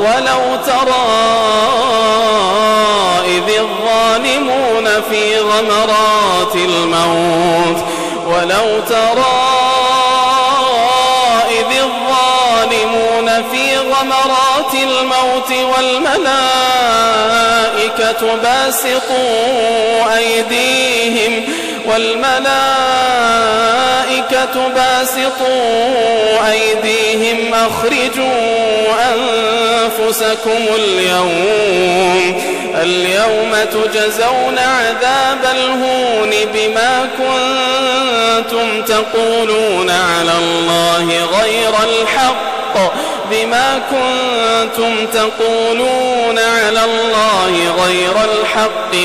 ولو ترى إذ الظالمون في غمرات الموت والملائكة باسطوا أيديهم أخرجوا أنفسكم اليوم تجزون عذاب الهون بما كنتم تقولون على الله غير الحق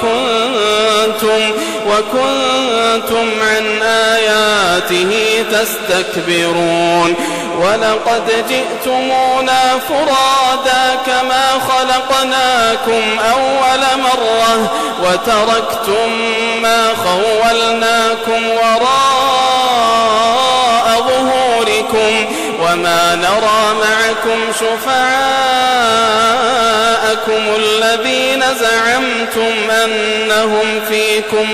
وكنتم عن آياته تستكبرون ولقد جئتمونا فرادا كما خلقناكم أول مرة وتركتم ما خولناكم وراء ظهوركم وما نرى معكم شفعاءكم الذين زعمتم أنهم فيكم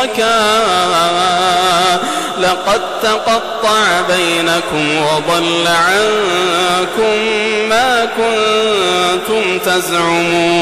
شركاء لقد تقطع بينكم وضل عنكم ما كنتم تزعمون